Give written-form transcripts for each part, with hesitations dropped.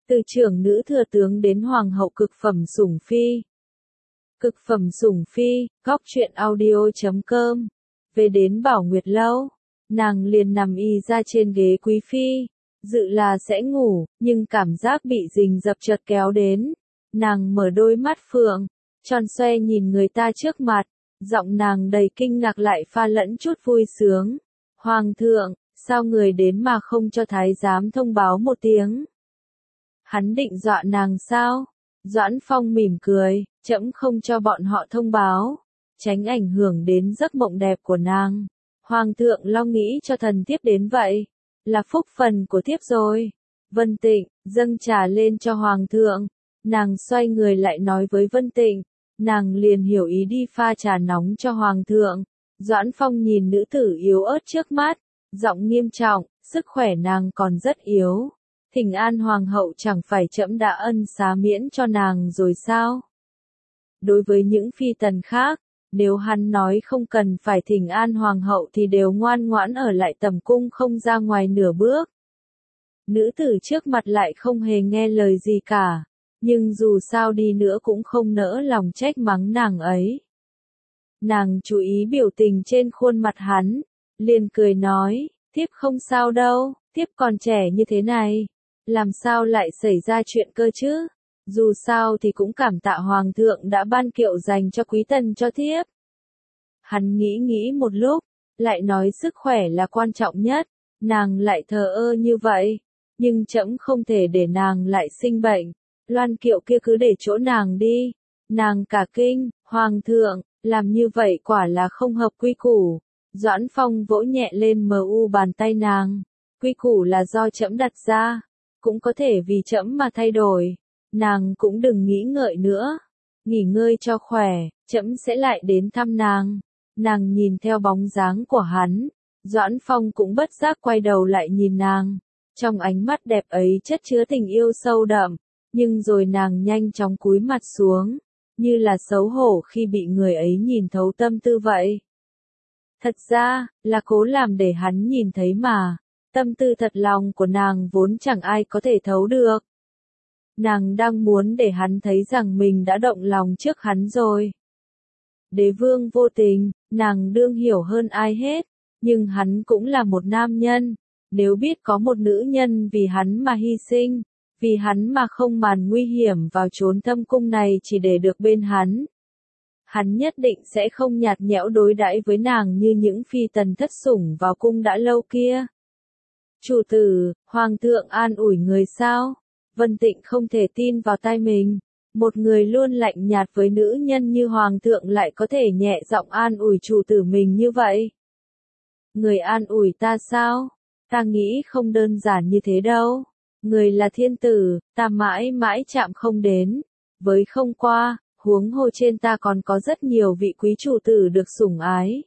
Từ trưởng nữ thừa tướng đến hoàng hậu cực phẩm sủng phi. Cực phẩm sủng phi, góc truyện audio.com. Về đến Bảo Nguyệt Lâu, nàng liền nằm y ra trên ghế quý phi, dự là sẽ ngủ, nhưng cảm giác bị rình rập chợt kéo đến. Nàng mở đôi mắt phượng, tròn xoe nhìn người ta trước mặt, giọng nàng đầy kinh ngạc lại pha lẫn chút vui sướng. Hoàng thượng, sao người đến mà không cho thái giám thông báo một tiếng? Hắn định dọa nàng sao? Doãn Phong mỉm cười, trẫm không cho bọn họ thông báo, tránh ảnh hưởng đến giấc mộng đẹp của nàng. Hoàng thượng lo nghĩ cho thần thiếp đến vậy, là phúc phần của thiếp rồi. Vân Tịnh, dâng trà lên cho hoàng thượng. Nàng xoay người lại nói với Vân Tịnh, nàng liền hiểu ý đi pha trà nóng cho hoàng thượng. Doãn Phong nhìn nữ tử yếu ớt trước mắt, giọng nghiêm trọng, sức khỏe nàng còn rất yếu. Thỉnh an hoàng hậu chẳng phải trẫm đã ân xá miễn cho nàng rồi sao? Đối với những phi tần khác, nếu hắn nói không cần phải thỉnh an hoàng hậu thì đều ngoan ngoãn ở lại tầm cung không ra ngoài nửa bước. Nữ tử trước mặt lại không hề nghe lời gì cả, nhưng dù sao đi nữa cũng không nỡ lòng trách mắng nàng ấy. Nàng chú ý biểu tình trên khuôn mặt hắn, liền cười nói, thiếp không sao đâu, thiếp còn trẻ như thế này, làm sao lại xảy ra chuyện cơ chứ? Dù sao thì cũng cảm tạ hoàng thượng đã ban kiệu dành cho quý tần cho thiếp. Hắn nghĩ một lúc, lại nói sức khỏe là quan trọng nhất, nàng lại thờ ơ như vậy, nhưng trẫm không thể để nàng lại sinh bệnh, loan kiệu kia cứ để chỗ nàng đi. Nàng cả kinh, hoàng thượng, làm như vậy quả là không hợp quy củ. Doãn Phong vỗ nhẹ lên bàn tay nàng, quy củ là do trẫm đặt ra, cũng có thể vì trẫm mà thay đổi. Nàng cũng đừng nghĩ ngợi nữa, nghỉ ngơi cho khỏe, trẫm sẽ lại đến thăm nàng. Nàng nhìn theo bóng dáng của hắn, Doãn Phong cũng bất giác quay đầu lại nhìn nàng. Trong ánh mắt đẹp ấy chất chứa tình yêu sâu đậm, nhưng rồi nàng nhanh chóng cúi mặt xuống, như là xấu hổ khi bị người ấy nhìn thấu tâm tư vậy. Thật ra, là cố làm để hắn nhìn thấy mà, tâm tư thật lòng của nàng vốn chẳng ai có thể thấu được. Nàng đang muốn để hắn thấy rằng mình đã động lòng trước hắn rồi. Đế vương vô tình, nàng đương hiểu hơn ai hết, nhưng hắn cũng là một nam nhân, nếu biết có một nữ nhân vì hắn mà hy sinh, vì hắn mà không màn nguy hiểm vào chốn thâm cung này chỉ để được bên hắn nhất định sẽ không nhạt nhẽo đối đãi với nàng như những phi tần thất sủng vào cung đã lâu kia. Chủ tử, hoàng thượng an ủi người sao? Vân Tịnh không thể tin vào tai mình, một người luôn lạnh nhạt với nữ nhân như hoàng thượng lại có thể nhẹ giọng an ủi chủ tử mình như vậy. Người an ủi ta sao? Ta nghĩ không đơn giản như thế đâu. Người là thiên tử, ta mãi mãi chạm không đến, với không qua, huống hồ trên ta còn có rất nhiều vị quý chủ tử được sủng ái.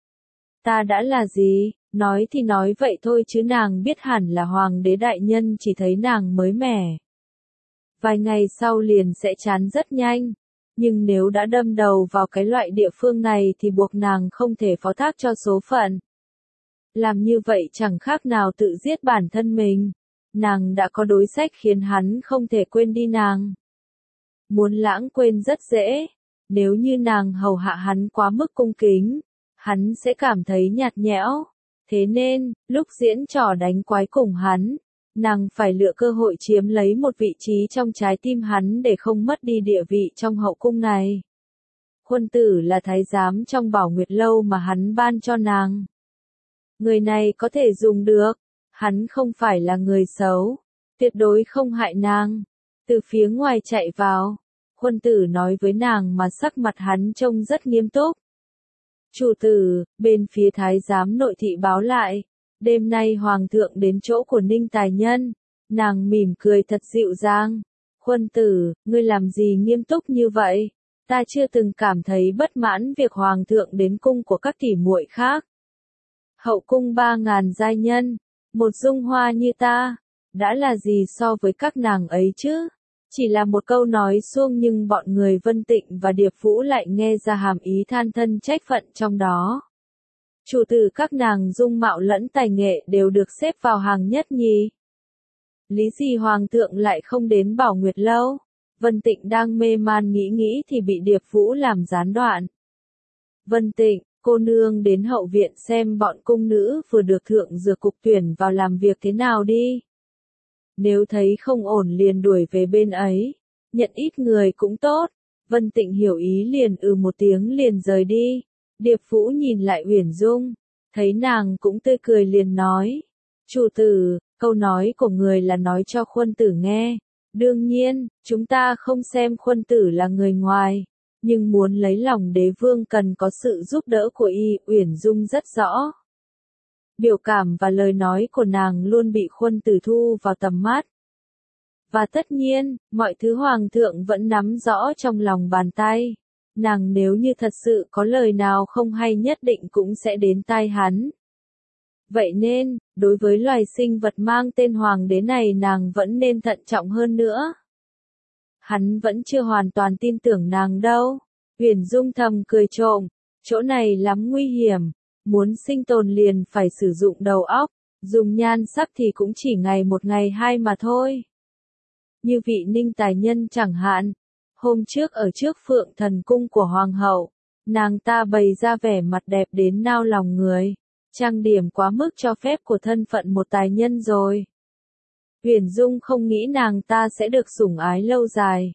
Ta đã là gì? Nói thì nói vậy thôi chứ nàng biết hẳn là hoàng đế đại nhân chỉ thấy nàng mới mẻ. Vài ngày sau liền sẽ chán rất nhanh, nhưng nếu đã đâm đầu vào cái loại địa phương này thì buộc nàng không thể phó thác cho số phận. Làm như vậy chẳng khác nào tự giết bản thân mình. Nàng đã có đối sách khiến hắn không thể quên đi nàng. Muốn lãng quên rất dễ, nếu như nàng hầu hạ hắn quá mức cung kính, hắn sẽ cảm thấy nhạt nhẽo. Thế nên, lúc diễn trò đánh quái cùng hắn, nàng phải lựa cơ hội chiếm lấy một vị trí trong trái tim hắn để không mất đi địa vị trong hậu cung này. Quân tử là thái giám trong Bảo Nguyệt Lâu mà hắn ban cho nàng. Người này có thể dùng được, hắn không phải là người xấu, tuyệt đối không hại nàng. Từ phía ngoài chạy vào, quân tử nói với nàng mà sắc mặt hắn trông rất nghiêm túc. Chủ tử, bên phía thái giám nội thị báo lại, đêm nay hoàng thượng đến chỗ của Ninh Tài Nhân. Nàng mỉm cười thật dịu dàng. Quân tử, ngươi làm gì nghiêm túc như vậy? Ta chưa từng cảm thấy bất mãn việc hoàng thượng đến cung của các tỷ muội khác. Hậu cung 3.000 giai nhân, một dung hoa như ta, đã là gì so với các nàng ấy chứ? Chỉ là một câu nói suông nhưng bọn người Vân Tịnh và Điệp Vũ lại nghe ra hàm ý than thân trách phận trong đó. Chủ tử các nàng dung mạo lẫn tài nghệ đều được xếp vào hàng nhất nhì. Lý gì hoàng thượng lại không đến Bảo Nguyệt lâu? Vân Tịnh đang mê man nghĩ thì bị Điệp Vũ làm gián đoạn. Vân Tịnh, cô nương đến hậu viện xem bọn cung nữ vừa được thượng dược cục tuyển vào làm việc thế nào đi. Nếu thấy không ổn liền đuổi về bên ấy, nhận ít người cũng tốt. Vân Tịnh hiểu ý liền một tiếng liền rời đi. Điệp Vũ nhìn lại Uyển Dung, thấy nàng cũng tươi cười liền nói. Chủ tử, câu nói của người là nói cho Khuân tử nghe. Đương nhiên, chúng ta không xem Khuân tử là người ngoài, nhưng muốn lấy lòng đế vương cần có sự giúp đỡ của y. Uyển Dung rất rõ. Biểu cảm và lời nói của nàng luôn bị Khuân tử thu vào tầm mắt. Và tất nhiên, mọi thứ hoàng thượng vẫn nắm rõ trong lòng bàn tay. Nàng nếu như thật sự có lời nào không hay nhất định cũng sẽ đến tai hắn. Vậy nên, đối với loài sinh vật mang tên hoàng đế này nàng vẫn nên thận trọng hơn nữa. Hắn vẫn chưa hoàn toàn tin tưởng nàng đâu. Uyển Dung thầm cười trộm, chỗ này lắm nguy hiểm, muốn sinh tồn liền phải sử dụng đầu óc, dùng nhan sắc thì cũng chỉ ngày một ngày hai mà thôi. Như vị Ninh tài nhân chẳng hạn, hôm trước ở trước Phượng Thần cung của hoàng hậu, nàng ta bày ra vẻ mặt đẹp đến nao lòng người, trang điểm quá mức cho phép của thân phận một tài nhân rồi. Uyển Dung không nghĩ nàng ta sẽ được sủng ái lâu dài.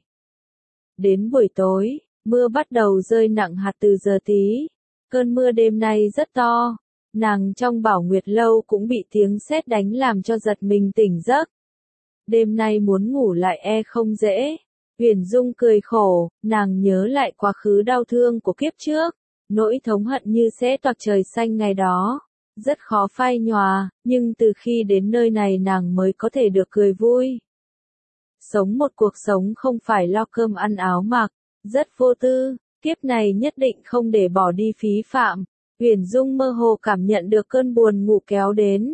Đến buổi tối, mưa bắt đầu rơi nặng hạt từ giờ tí. Cơn mưa đêm nay rất to, nàng trong Bảo Nguyệt lâu cũng bị tiếng sét đánh làm cho giật mình tỉnh giấc. Đêm nay muốn ngủ lại không dễ. Uyển Dung cười khổ, nàng nhớ lại quá khứ đau thương của kiếp trước, nỗi thống hận như sẽ toạc trời xanh ngày đó, rất khó phai nhòa, nhưng từ khi đến nơi này nàng mới có thể được cười vui. Sống một cuộc sống không phải lo cơm ăn áo mặc, rất vô tư, kiếp này nhất định không để bỏ đi phí phạm. Uyển Dung mơ hồ cảm nhận được cơn buồn ngủ kéo đến.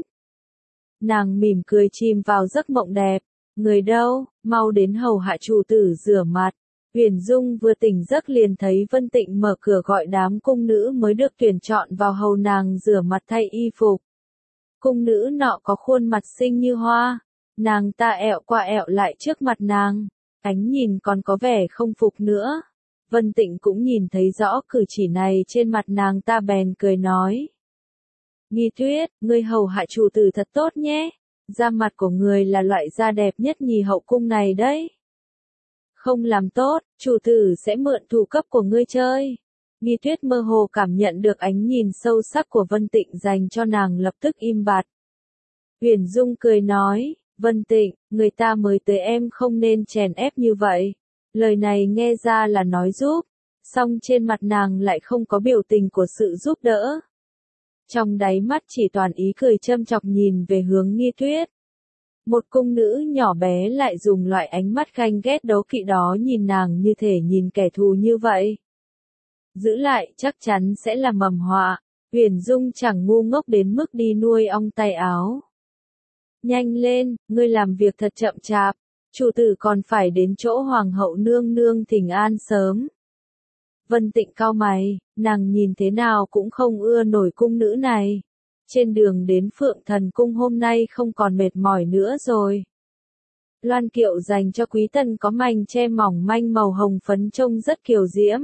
Nàng mỉm cười chìm vào giấc mộng đẹp. Người đâu, mau đến hầu hạ chủ tử rửa mặt. Uyển Dung vừa tỉnh giấc liền thấy Vân Tịnh mở cửa gọi đám cung nữ mới được tuyển chọn vào hầu nàng rửa mặt thay y phục. Cung nữ nọ có khuôn mặt xinh như hoa, nàng ta ẹo qua ẹo lại trước mặt nàng, ánh nhìn còn có vẻ không phục nữa. Vân Tịnh cũng nhìn thấy rõ cử chỉ này trên mặt nàng ta bèn cười nói. Nghi Tuyết, ngươi hầu hạ chủ tử thật tốt nhé. Da mặt của người là loại da đẹp nhất nhì hậu cung này đấy. Không làm tốt, chủ tử sẽ mượn thủ cấp của ngươi chơi. Nghi Tuyết mơ hồ cảm nhận được ánh nhìn sâu sắc của Vân Tịnh dành cho nàng lập tức im bặt. Uyển Dung cười nói, Vân Tịnh, người ta mới tới em không nên chèn ép như vậy. Lời này nghe ra là nói giúp, song trên mặt nàng lại không có biểu tình của sự giúp đỡ. Trong đáy mắt chỉ toàn ý cười châm chọc nhìn về hướng Nghi Tuyết. Một cung nữ nhỏ bé lại dùng loại ánh mắt ganh ghét đố kỵ đó nhìn nàng như thể nhìn kẻ thù như vậy. Giữ lại chắc chắn sẽ là mầm họa. Uyển Dung chẳng ngu ngốc đến mức đi nuôi ong tay áo. Nhanh lên, ngươi làm việc thật chậm chạp, chủ tử còn phải đến chỗ hoàng hậu nương nương thỉnh an sớm. Vân Tịnh cau mày, nàng nhìn thế nào cũng không ưa nổi cung nữ này. Trên đường đến Phượng Thần cung hôm nay không còn mệt mỏi nữa rồi. Loan kiệu dành cho quý tần có mành che mỏng manh màu hồng phấn trông rất kiều diễm.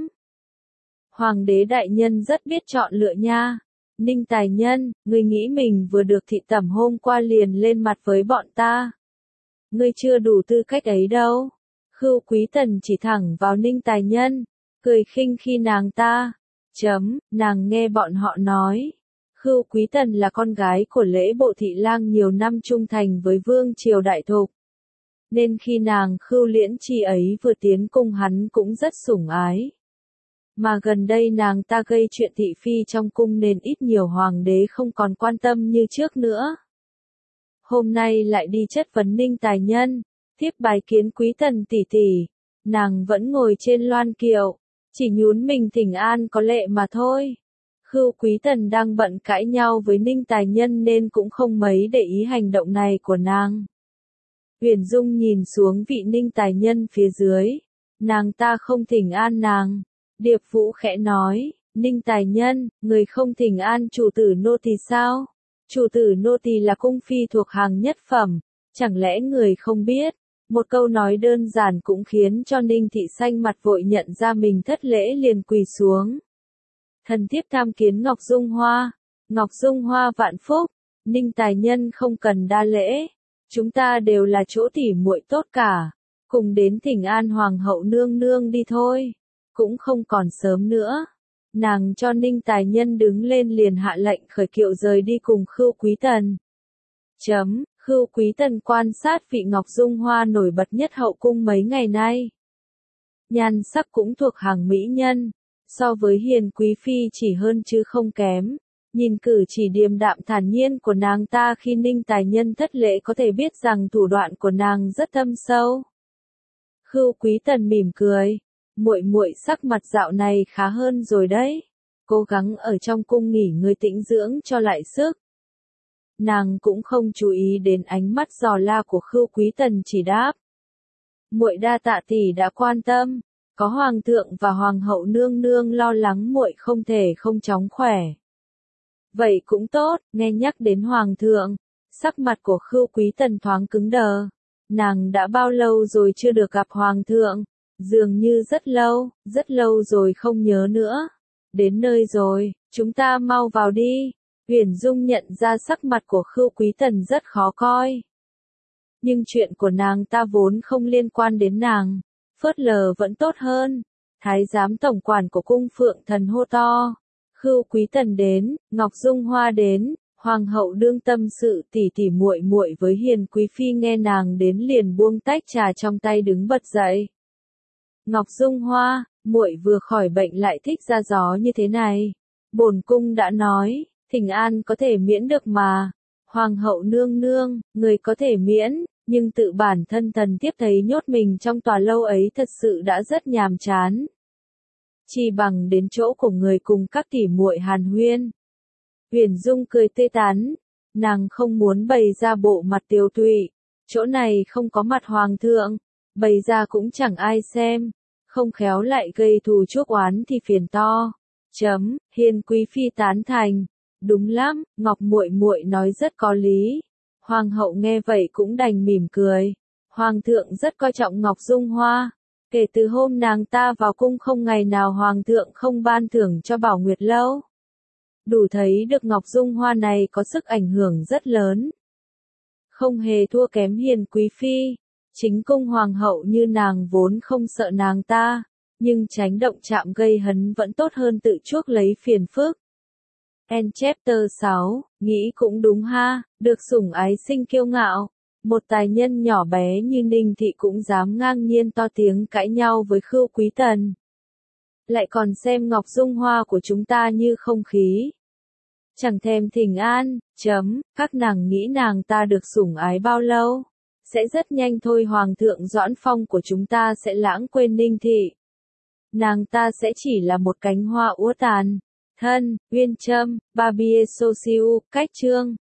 Hoàng đế đại nhân rất biết chọn lựa nha. Ninh tài nhân, ngươi nghĩ mình vừa được thị tẩm hôm qua liền lên mặt với bọn ta. Ngươi chưa đủ tư cách ấy đâu. Khưu quý tần chỉ thẳng vào Ninh tài nhân, cười khinh khi nàng ta. Nàng nghe bọn họ nói. Khưu quý tần là con gái của lễ bộ thị lang nhiều năm trung thành với vương triều đại thục. Nên khi nàng Khưu Liễn Chi ấy vừa tiến cung hắn cũng rất sủng ái. Mà gần đây nàng ta gây chuyện thị phi trong cung nên ít nhiều hoàng đế không còn quan tâm như trước nữa. Hôm nay lại đi chất vấn Ninh tài nhân, tiếp bài kiến quý tần tỷ tỷ. Nàng vẫn ngồi trên loan kiệu, chỉ nhún mình thỉnh an có lệ mà thôi. Khưu quý tần đang bận cãi nhau với Ninh tài nhân nên cũng không mấy để ý hành động này của nàng. Uyển Dung nhìn xuống vị Ninh tài nhân phía dưới, nàng ta không thỉnh an nàng. Điệp Vũ khẽ nói, Ninh tài nhân, người không thỉnh an chủ tử nô tỳ sao? Chủ tử nô tỳ là cung phi thuộc hàng nhất phẩm, Chẳng lẽ người không biết? Một câu nói đơn giản cũng khiến cho Ninh Thị xanh mặt vội nhận ra mình thất lễ liền quỳ xuống. Thần thiếp tham kiến Ngọc Dung Hoa. Ngọc Dung Hoa vạn phúc. Ninh tài nhân không cần đa lễ. Chúng ta đều là chỗ tỉ muội tốt cả. Cùng đến thỉnh an hoàng hậu nương nương đi thôi. Cũng không còn sớm nữa. Nàng cho Ninh tài nhân đứng lên liền hạ lệnh khởi kiệu rời đi cùng Khưu Quý Tần. Khưu Quý Tần quan sát vị Ngọc Dung Hoa nổi bật nhất hậu cung mấy ngày nay. Nhan sắc cũng thuộc hàng mỹ nhân, so với Hiền Quý Phi chỉ hơn chứ không kém. Nhìn cử chỉ điềm đạm thản nhiên của nàng ta khi Ninh tài nhân thất lễ có thể biết rằng thủ đoạn của nàng rất thâm sâu. Khưu Quý Tần mỉm cười, muội muội sắc mặt dạo này khá hơn rồi đấy. Cố gắng ở trong cung nghỉ ngơi tĩnh dưỡng cho lại sức. Nàng cũng không chú ý đến ánh mắt giò la của Khưu Quý Tần chỉ đáp. Muội đa tạ tỷ đã quan tâm, có hoàng thượng và hoàng hậu nương nương lo lắng muội không thể không chóng khỏe. Vậy cũng tốt, nghe nhắc đến hoàng thượng, sắc mặt của Khưu Quý Tần thoáng cứng đờ. Nàng đã bao lâu rồi chưa được gặp hoàng thượng? Dường như rất lâu rồi không nhớ nữa. Đến nơi rồi, chúng ta mau vào đi. Huyền Dung nhận ra sắc mặt của Khưu Quý Tần rất khó coi. Nhưng chuyện của nàng ta vốn không liên quan đến nàng, phớt lờ vẫn tốt hơn. Thái giám tổng quản của cung Phượng Thần hô to. Khưu Quý Tần đến, Ngọc Dung Hoa đến, hoàng hậu đương tâm sự tỉ tỉ muội muội với Hiền Quý Phi nghe nàng đến liền buông tách trà trong tay đứng bật dậy. Ngọc Dung Hoa, muội vừa khỏi bệnh lại thích ra gió như thế này. Bổn cung đã nói, thỉnh an có thể miễn được mà. Hoàng hậu nương nương, người có thể miễn, nhưng tự bản thân thần tiếp thấy nhốt mình trong tòa lâu ấy thật sự đã rất nhàm chán. Chỉ bằng đến chỗ của người cùng các tỉ muội hàn huyên. Huyền Dung cười tươi tắn, nàng không muốn bày ra bộ mặt tiều tụy, chỗ này không có mặt hoàng thượng, bày ra cũng chẳng ai xem, không khéo lại gây thù chuốc oán thì phiền to. Hiền Quý Phi tán thành, đúng lắm, Ngọc muội muội nói rất có lý. Hoàng hậu nghe vậy cũng đành mỉm cười, hoàng thượng rất coi trọng Ngọc Dung Hoa. Kể từ hôm nàng ta vào cung không ngày nào hoàng thượng không ban thưởng cho Bảo Nguyệt Lâu. Đủ thấy được Ngọc Dung Hoa này có sức ảnh hưởng rất lớn. Không hề thua kém Hiền Quý Phi. Chính cung hoàng hậu như nàng vốn không sợ nàng ta, nhưng tránh động chạm gây hấn vẫn tốt hơn tự chuốc lấy phiền phức. End chapter 6, nghĩ cũng đúng ha, được sủng ái sinh kiêu ngạo. Một tài nhân nhỏ bé như Ninh Thị cũng dám ngang nhiên to tiếng cãi nhau với Khưu Quý Tần. Lại còn xem Ngọc Dung Hoa của chúng ta như không khí. Chẳng thèm thỉnh an, các nàng nghĩ nàng ta được sủng ái bao lâu? Sẽ rất nhanh thôi Hoàng thượng Doãn Phong của chúng ta sẽ lãng quên Ninh Thị. Nàng ta sẽ chỉ là một cánh hoa úa tàn. Thân, Uyên Trâm, Barbier Social, cách chương.